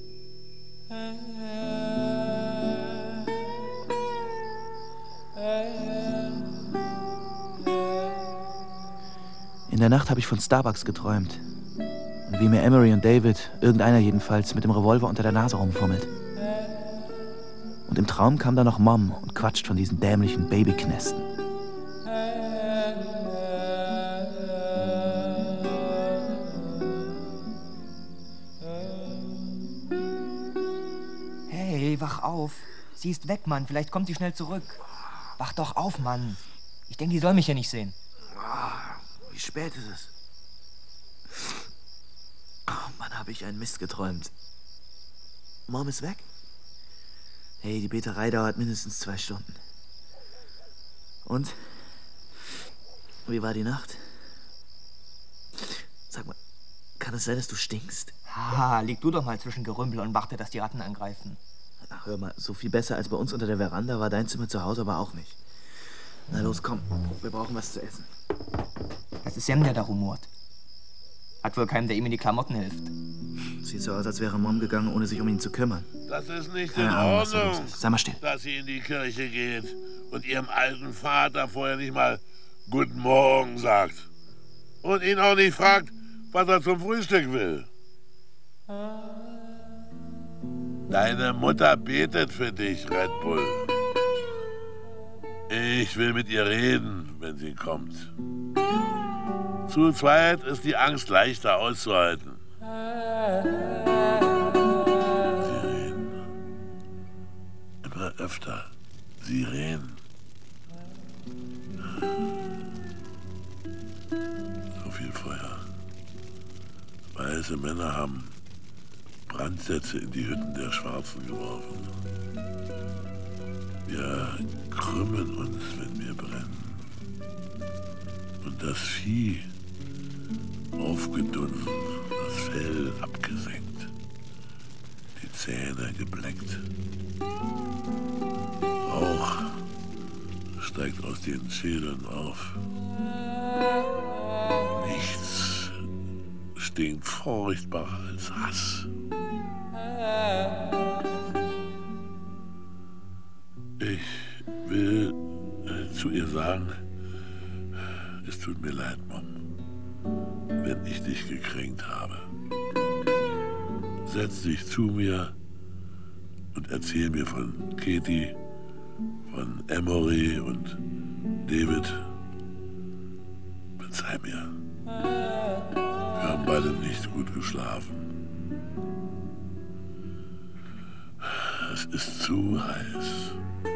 In der Nacht habe ich von Starbucks geträumt. Und wie mir Emery und David, irgendeiner jedenfalls, mit dem Revolver unter der Nase rumfummelt. Und im Traum kam da noch Mom und quatscht von diesen dämlichen Babyknästen. Hey, wach auf. Sie ist weg, Mann. Vielleicht kommt sie schnell zurück. Wach doch auf, Mann. Ich denke, die soll mich ja nicht sehen. Wie spät ist es? Oh Mann, habe ich einen Mist geträumt. Mom ist weg? Hey, die Beterei dauert mindestens 2 Stunden. Und? Wie war die Nacht? Sag mal, kann es sein, dass du stinkst? Haha, leg du doch mal zwischen Gerümpel und warte, dass die Ratten angreifen. Ach, hör mal, so viel besser als bei uns unter der Veranda war dein Zimmer zu Hause aber auch nicht. Na los, komm, wir brauchen was zu essen. Das ist Sam, der da rumort. Hat wohl keinem, der ihm in die Klamotten hilft. Sieht so aus, als wäre Mom gegangen, ohne sich um ihn zu kümmern. Das ist nicht Keine in Ahnung, was da los Ordnung, ist. Sei mal still. dass sie in die Kirche geht und ihrem alten Vater vorher nicht mal Guten Morgen sagt. Und ihn auch nicht fragt, was er zum Frühstück will. Deine Mutter betet für dich, Red Bull. Ich will mit ihr reden, wenn sie kommt. Zu zweit ist die Angst leichter auszuhalten. Sie reden. Immer öfter. Sie reden. So viel Feuer. Weiße Männer haben Brandsätze in die Hütten der Schwarzen geworfen. Wir krümmen uns, wenn wir brennen. Und das Vieh aufgedunsen, das Fell abgesenkt, die Zähne gebleckt. Rauch steigt aus den Schädeln auf. Nichts stinkt furchtbarer als Hass. Ich will als zu ihr sagen, es tut mir leid, Mom, wenn ich dich gekränkt habe. Setz dich zu mir und erzähl mir von Katie, von Emory und David. Verzeih mir. Wir haben beide nicht gut geschlafen. Es ist zu heiß.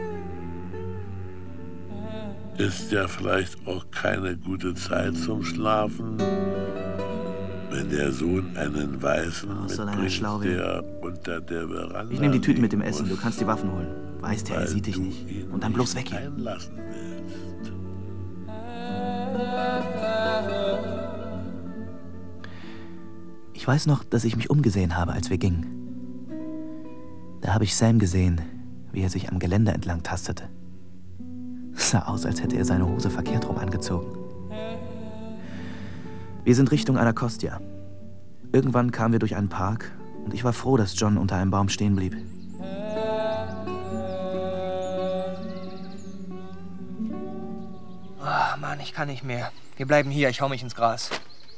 Ist ja vielleicht auch keine gute Zeit zum Schlafen, wenn der Sohn einen Weißen mitbringt, der unter der Veranda Ich nehme die Tüten mit dem liegen Essen, du muss, kannst die Waffen holen. Weißt ja, er sieht dich nicht. Und dann bloß weg hier. einlassen willst. Ich weiß noch, dass ich mich umgesehen habe, als wir gingen. Da habe ich Sam gesehen, wie er sich am Geländer entlang tastete. Es sah aus, als hätte er seine Hose verkehrt rum angezogen. Wir sind Richtung Anacostia. Irgendwann kamen wir durch einen Park und ich war froh, dass John unter einem Baum stehen blieb. Oh, Mann, ich kann nicht mehr. Wir bleiben hier, ich hau mich ins Gras.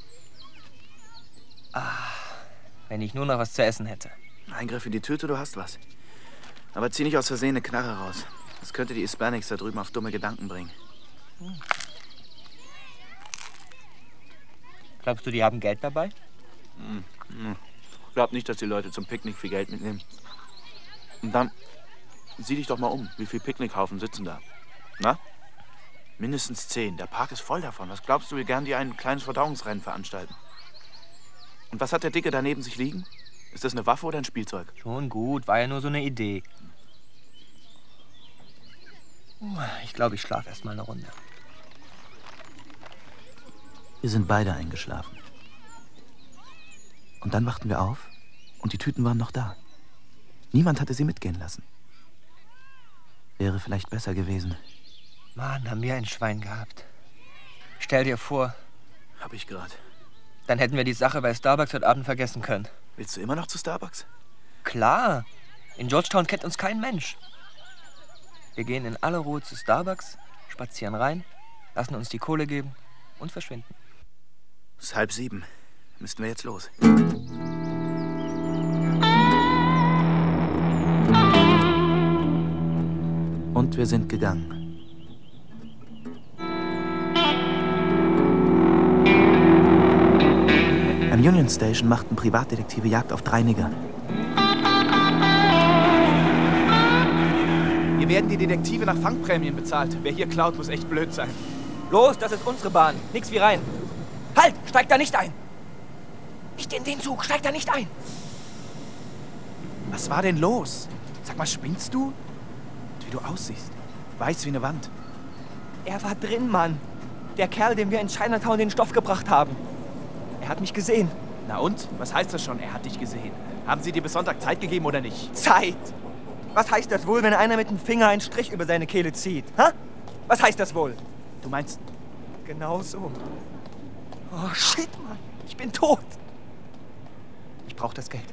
Wenn ich nur noch was zu essen hätte. Eingriff in die Tüte, du hast was. Aber zieh nicht aus Versehen eine Knarre raus. Das könnte die Hispanics da drüben auf dumme Gedanken bringen. Glaubst du, die haben Geld dabei? Ich glaub nicht, dass die Leute zum Picknick viel Geld mitnehmen. Und dann, sieh dich doch mal um. Wie viele Picknickhaufen sitzen da? Na? Mindestens 10. Der Park ist voll davon. Was glaubst du, wie gern die ein kleines Verdauungsrennen veranstalten? Und was hat der Dicke da neben sich liegen? Ist das eine Waffe oder ein Spielzeug? Schon gut, war ja nur so eine Idee. Ich glaube, ich schlafe erst mal eine Runde. Wir sind beide eingeschlafen. Und dann wachten wir auf und die Tüten waren noch da. Niemand hatte sie mitgehen lassen. Wäre vielleicht besser gewesen. Mann, haben wir ein Schwein gehabt. Stell dir vor. Hab ich gerade. Dann hätten wir die Sache bei Starbucks heute Abend vergessen können. Willst du immer noch zu Starbucks? Klar. In Georgetown kennt uns kein Mensch. Wir gehen in aller Ruhe zu Starbucks, spazieren rein, lassen uns die Kohle geben und verschwinden. Es ist 6:30. Müssten wir jetzt los. Und wir sind gegangen. Am Union Station machten Privatdetektive Jagd auf 3 Nigger. Hier werden die Detektive nach Fangprämien bezahlt. Wer hier klaut, muss echt blöd sein. Los, das ist unsere Bahn. Nix wie rein. Halt, steig da nicht ein. Nicht in den Zug, steig da nicht ein. Was war denn los? Sag mal, spinnst du? Wie du aussiehst. Weiß wie eine Wand. Er war drin, Mann. Der Kerl, dem wir in Chinatown den Stoff gebracht haben. Er hat mich gesehen. Na und? Was heißt das schon, er hat dich gesehen? Haben sie dir bis Sonntag Zeit gegeben oder nicht? Zeit? Was heißt das wohl, wenn einer mit dem Finger einen Strich über seine Kehle zieht? Ha? Was heißt das wohl? Du meinst... Genau so. Oh, shit, Mann. Ich bin tot. Ich brauche das Geld.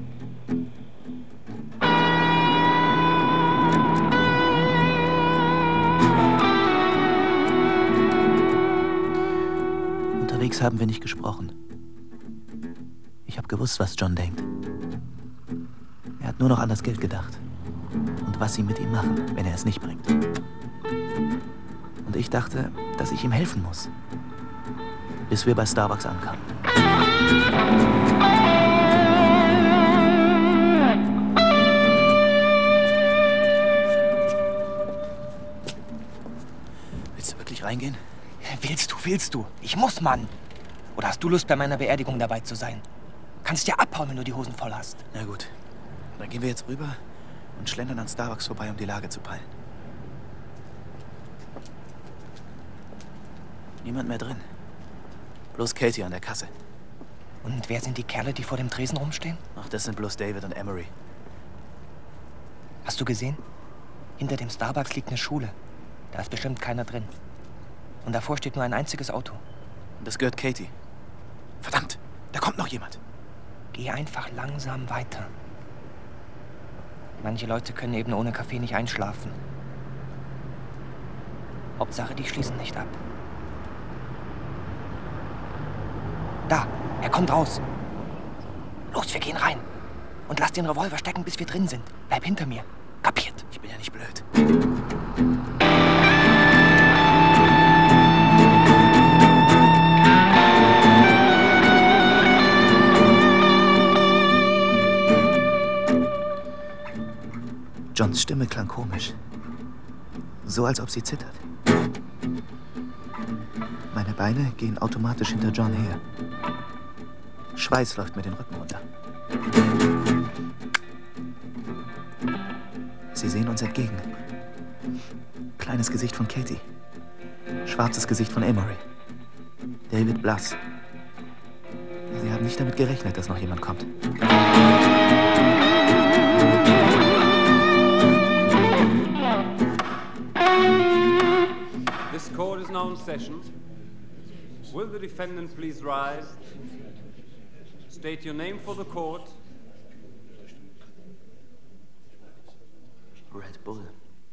Unterwegs haben wir nicht gesprochen. Ich habe gewusst, was John denkt. Er hat nur noch an das Geld gedacht. Und was sie mit ihm machen, wenn er es nicht bringt. Und ich dachte, dass ich ihm helfen muss. Bis wir bei Starbucks ankamen. Willst du wirklich reingehen? Willst du? Ich muss, Mann. Oder hast du Lust, bei meiner Beerdigung dabei zu sein? Kannst ja abhauen, wenn du die Hosen voll hast. Na gut. Dann gehen wir jetzt rüber und schlendern an Starbucks vorbei, um die Lage zu peilen. Niemand mehr drin. Bloß Katie an der Kasse. Und wer sind die Kerle, die vor dem Tresen rumstehen? Ach, das sind bloß David und Emory. Hast du gesehen? Hinter dem Starbucks liegt eine Schule. Da ist bestimmt keiner drin. Und davor steht nur ein einziges Auto. Und das gehört Katie. Verdammt, da kommt noch jemand. Geh einfach langsam weiter. Manche Leute können eben ohne Kaffee nicht einschlafen. Hauptsache, die schließen nicht ab. Da, er kommt raus. Los, wir gehen rein. Und lass den Revolver stecken, bis wir drin sind. Bleib hinter mir. Kapiert? Ich bin ja nicht blöd. Johns Stimme klang komisch. So, als ob sie zittert. Meine Beine gehen automatisch hinter John her. Schweiß läuft mir den Rücken runter. Sie sehen uns entgegen. Kleines Gesicht von Katie. Schwarzes Gesicht von Amory. David blass. Sie haben nicht damit gerechnet, dass noch jemand kommt. This court is now in session. Will the defendant please rise? State your name for the court. Red Bull.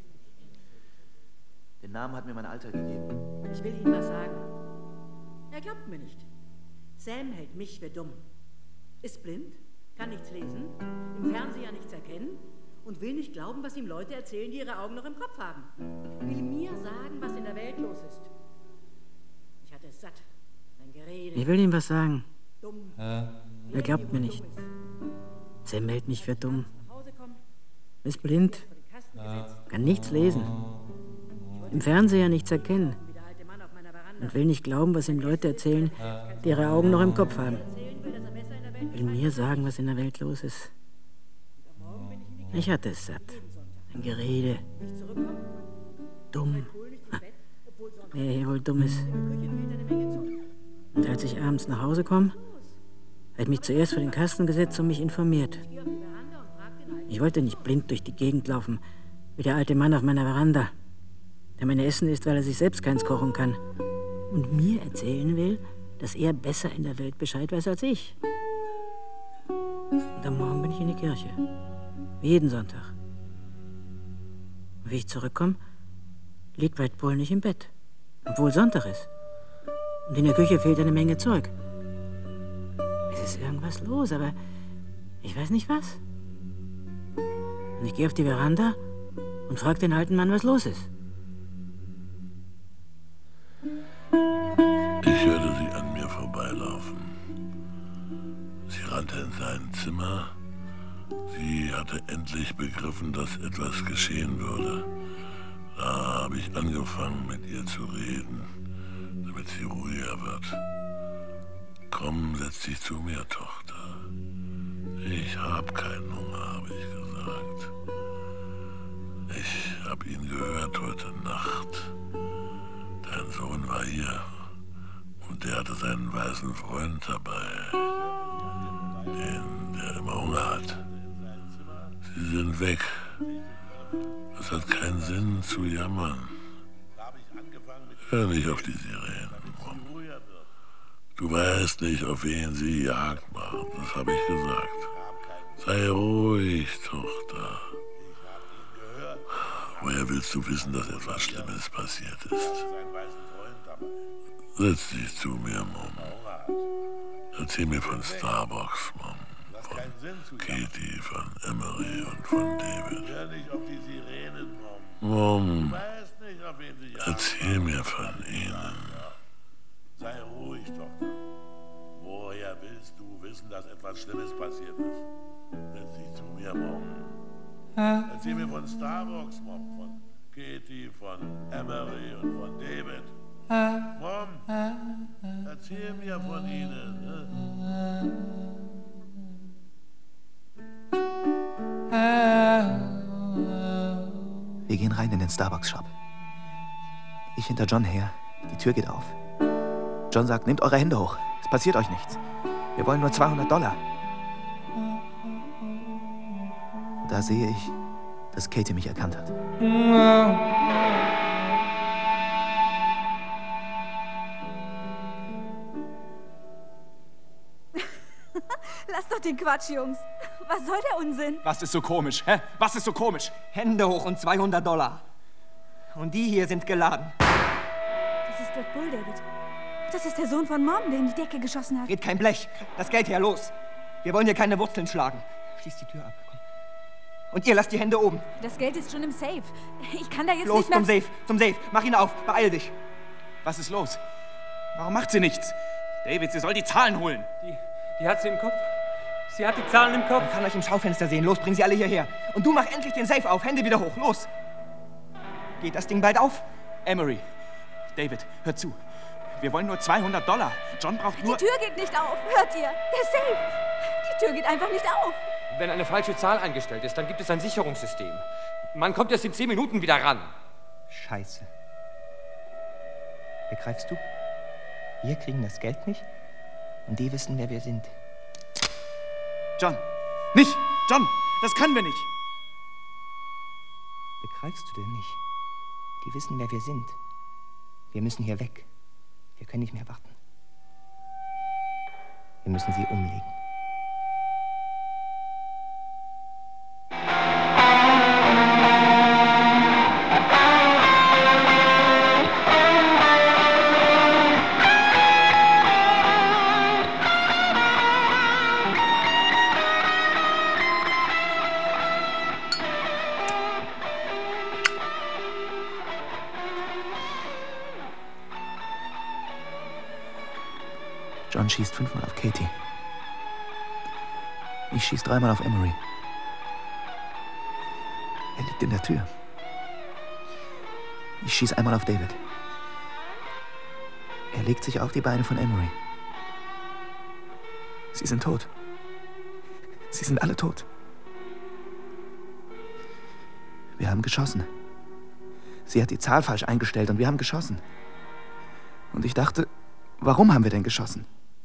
Den Namen hat mir mein Alter gegeben. Ich will Ihnen was sagen. Er glaubt mir nicht. Sam hält mich für dumm. Ist blind, kann nichts lesen, im Fernseher nichts erkennen und will nicht glauben, was ihm Leute erzählen, die ihre Augen noch im Kopf haben. Will mir sagen, was in der Welt los ist. Ich hatte es satt. Sein Gerede. Ich will ihm was sagen. Dumm. Er glaubt mir nicht. Sam hält mich für dumm. Ist blind, kann nichts lesen, im Fernseher nichts erkennen und will nicht glauben, was ihm Leute erzählen, die ihre Augen noch im Kopf haben. Will mir sagen, was in der Welt los ist. Ich hatte es satt. Ein Gerede. Dumm. Wer hier wohl dumm ist. Und als ich abends nach Hause komme, hat mich zuerst vor den Kasten gesetzt und mich informiert. Ich wollte nicht blind durch die Gegend laufen, wie der alte Mann auf meiner Veranda, der mein Essen isst, weil er sich selbst keins kochen kann und mir erzählen will, dass er besser in der Welt Bescheid weiß als ich. Und am Morgen bin ich in die Kirche. Wie jeden Sonntag. Und wie ich zurückkomme, liegt Red Bull nicht im Bett, obwohl Sonntag ist. Und in der Küche fehlt eine Menge Zeug. Es ist irgendwas los, aber ich weiß nicht was. Und ich gehe auf die Veranda und frage den alten Mann, was los ist. Ich hörte sie an mir vorbeilaufen. Sie rannte in sein Zimmer. Sie hatte endlich begriffen, dass etwas geschehen würde. Da habe ich angefangen, mit ihr zu reden, damit sie ruhiger wird. Komm, setz dich zu mir, Tochter. Ich hab keinen Hunger, habe ich gesagt. Ich hab ihn gehört heute Nacht. Dein Sohn war hier und der hatte seinen weißen Freund dabei, der immer Hunger hat. Sie sind weg. Es hat keinen Sinn zu jammern. Hör nicht auf die Sirenen, Mom. Du weißt nicht, auf wen sie Jagd machen, das habe ich gesagt. Sei ruhig, Tochter. Woher willst du wissen, dass etwas Schlimmes passiert ist? Setz dich zu mir, Mom. Erzähl mir von Starbucks, Mom. Von Katie, von Amory und von David. Mom, erzähl mir von ihnen. Sei ruhig, Tochter. Woher willst du wissen, dass etwas Schlimmes passiert ist? Setz dich zu mir, Mom. Erzähl mir von Starbucks, Mom. Von Katie, von Amory und von David. Mom, erzähl mir von ihnen. Wir gehen rein in den Starbucks-Shop. Ich hinter John her. Die Tür geht auf. John sagt, nehmt eure Hände hoch. Es passiert euch nichts. Wir wollen nur $200. Da sehe ich, dass Katie mich erkannt hat. Lass doch den Quatsch, Jungs. Was soll der Unsinn? Was ist so komisch, hä? Was ist so komisch? Hände hoch und $200. Und die hier sind geladen. Das ist Red Bull, David. Das ist der Sohn von Mom, der in die Decke geschossen hat. Red kein Blech. Das Geld her, los. Wir wollen hier keine Wurzeln schlagen. Schließ die Tür ab. Komm. Und ihr lasst die Hände oben. Das Geld ist schon im Safe. Ich kann da jetzt los, nicht mehr... Los, zum Safe. Mach ihn auf. Beeil dich. Was ist los? Warum macht sie nichts? David, sie soll die Zahlen holen. Die hat sie im Kopf. Sie hat die Zahlen im Kopf. Man kann euch im Schaufenster sehen. Los, bring sie alle hierher. Und du mach endlich den Safe auf. Hände wieder hoch. Los. Geht das Ding bald auf? Emery, David, hör zu. Wir wollen nur $200. John braucht nur... Die Tür geht nicht auf. Hört ihr? Der Safe. Die Tür geht einfach nicht auf. Wenn eine falsche Zahl eingestellt ist, dann gibt es ein Sicherungssystem. Man kommt erst in 10 Minuten wieder ran. Scheiße. Begreifst du? Wir kriegen das Geld nicht und die wissen, wer wir sind. John, nicht! John, das können wir nicht! Begreifst du denn nicht? Die wissen, wer wir sind. Wir müssen hier weg. Wir können nicht mehr warten. Wir müssen sie umlegen. John schießt 5-mal auf Katie. Ich schieß 3-mal auf Emery. Er liegt in der Tür. Ich schieß einmal auf David. Er legt sich auf die Beine von Emery. Sie sind tot. Sie sind alle tot. Wir haben geschossen. Sie hat die Zahl falsch eingestellt und wir haben geschossen. Und ich dachte, warum haben wir denn geschossen?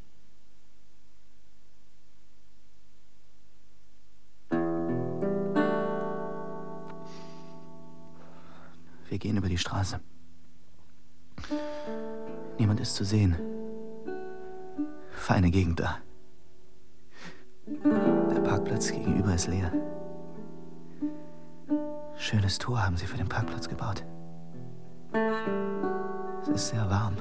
Wir gehen über die Straße. Niemand ist zu sehen. Feine Gegend da. Der Parkplatz gegenüber ist leer. Schönes Tor haben sie für den Parkplatz gebaut. Es ist sehr warm.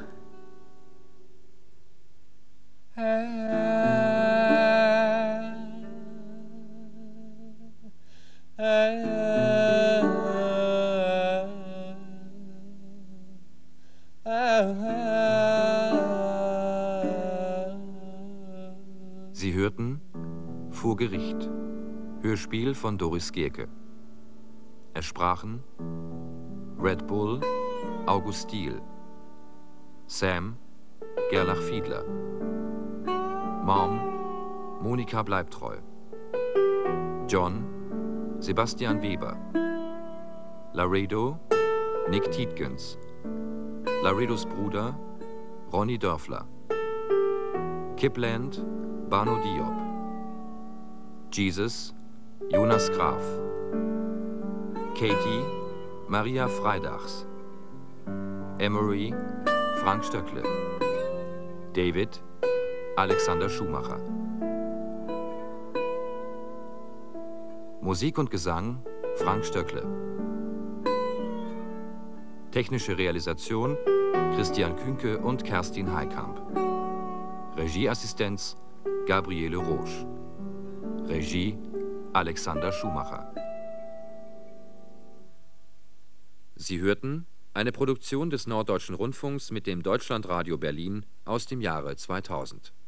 Sie hörten Vor Gericht, Hörspiel von Doris Gierke. Es sprachen Red Bull, August Diehl, Sam, Gerlach Fiedler, Mom, Monika Bleibtreu, John, Sebastian Weber, Laredo, Nick Tietgens, Laredos Bruder, Ronny Dörfler, Kipland, Bano Diop, Jesus, Jonas Graf, Katie, Maria Freidachs, Emery, Frank Stöckle, David, Alexander Schumacher. Musik und Gesang Frank Stöckle. Technische Realisation Christian Kühnke und Kerstin Heikamp. Regieassistenz Gabriele Roche. Regie Alexander Schumacher. Sie hörten eine Produktion des Norddeutschen Rundfunks mit dem Deutschlandradio Berlin aus dem Jahre 2000.